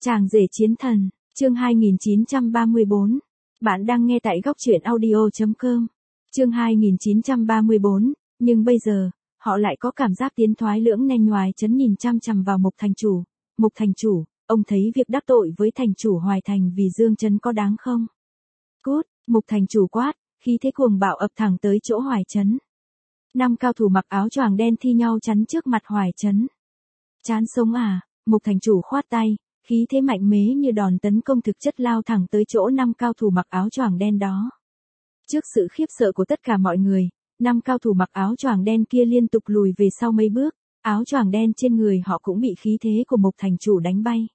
Chàng rể chiến thần, chương 2934. Bạn đang nghe tại góc truyện audio.com. Chương 2934, nhưng bây giờ, họ lại có cảm giác tiến thoái lưỡng nan ngoài chấn nhìn chăm chằm vào Mục thành chủ. Mục thành chủ, ông thấy việc đắc tội với thành chủ Hoài Thành vì Dương Trấn có đáng không? Cút, Mục thành chủ quát, khí thế cuồng bạo ập thẳng tới chỗ Hoài Trấn. 5 cao thủ mặc áo choàng đen thi nhau chắn trước mặt Hoài Trấn. Chán sống à? Mục thành chủ khoát tay, khí thế mạnh mẽ như đòn tấn công thực chất lao thẳng tới chỗ 5 cao thủ mặc áo choàng đen đó. Trước sự khiếp sợ của tất cả mọi người, 5 cao thủ mặc áo choàng đen kia liên tục lùi về sau mấy bước, áo choàng đen trên người họ cũng bị khí thế của Mục thành chủ đánh bay.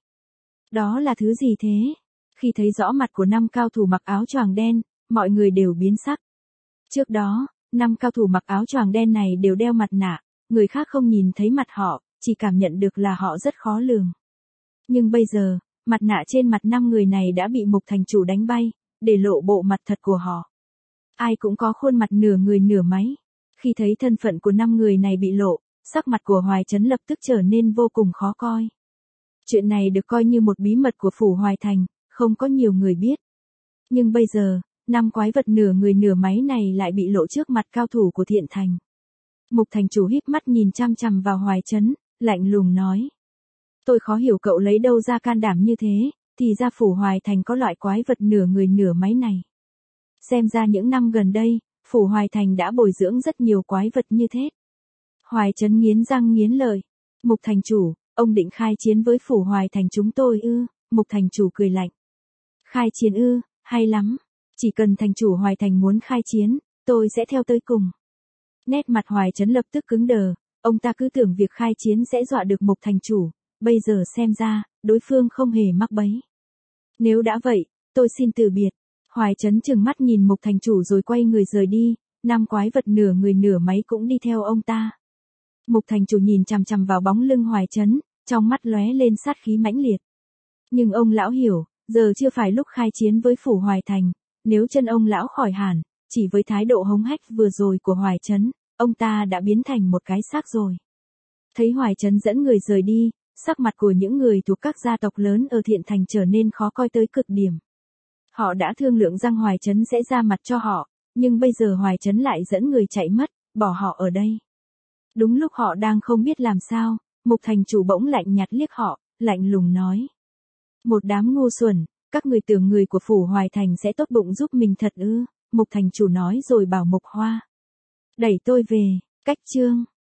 Đó là thứ gì thế? Khi thấy rõ mặt của 5 cao thủ mặc áo choàng đen, mọi người đều biến sắc. Trước đó, 5 cao thủ mặc áo choàng đen này đều đeo mặt nạ, người khác không nhìn thấy mặt họ, chỉ cảm nhận được là họ rất khó lường. Nhưng bây giờ, mặt nạ trên mặt 5 người này đã bị Mục thành chủ đánh bay, để lộ bộ mặt thật của họ. Ai cũng có khuôn mặt nửa người nửa máy. Khi thấy thân phận của 5 người này bị lộ, sắc mặt của Hoài Trấn lập tức trở nên vô cùng khó coi. Chuyện này được coi như một bí mật của phủ Hoài Thành, không có nhiều người biết. Nhưng bây giờ, 5 quái vật nửa người nửa máy này lại bị lộ trước mặt cao thủ của Thiện Thành. Mục thành chủ híp mắt nhìn chăm chằm vào Hoài Trấn, lạnh lùng nói. Tôi khó hiểu cậu lấy đâu ra can đảm như thế, thì ra phủ Hoài Thành có loại quái vật nửa người nửa máy này. Xem ra những năm gần đây, phủ Hoài Thành đã bồi dưỡng rất nhiều quái vật như thế. Hoài Trấn nghiến răng nghiến lợi. Mục thành chủ, ông định khai chiến với phủ Hoài Thành chúng tôi ư? Mục thành chủ cười lạnh. Khai chiến ư, hay lắm. Chỉ cần thành chủ Hoài Thành muốn khai chiến, tôi sẽ theo tới cùng. Nét mặt Hoài Trấn lập tức cứng đờ, ông ta cứ tưởng việc khai chiến sẽ dọa được Mục thành chủ, bây giờ xem ra, đối phương không hề mắc bẫy. Nếu đã vậy, tôi xin từ biệt. Hoài Trấn trừng mắt nhìn Mục thành chủ rồi quay người rời đi, 5 quái vật nửa người nửa máy cũng đi theo ông ta. Mục thành chủ nhìn chằm chằm vào bóng lưng Hoài Trấn, trong mắt lóe lên sát khí mãnh liệt. Nhưng ông lão hiểu, giờ chưa phải lúc khai chiến với phủ Hoài Thành, nếu chân ông lão khỏi hẳn, chỉ với thái độ hống hách vừa rồi của Hoài Trấn, ông ta đã biến thành một cái xác rồi. Thấy Hoài Trấn dẫn người rời đi, sắc mặt của những người thuộc các gia tộc lớn ở Thiện Thành trở nên khó coi tới cực điểm. Họ đã thương lượng rằng Hoài Trấn sẽ ra mặt cho họ, nhưng bây giờ Hoài Trấn lại dẫn người chạy mất, bỏ họ ở đây. Đúng lúc họ đang không biết làm sao, Mục thành chủ bỗng lạnh nhạt liếc họ, lạnh lùng nói. Một đám ngu xuẩn, các người tưởng người của phủ Hoài Thành sẽ tốt bụng giúp mình thật ư? Mục thành chủ nói rồi bảo Mục Hoa. Đẩy tôi về, cách chương.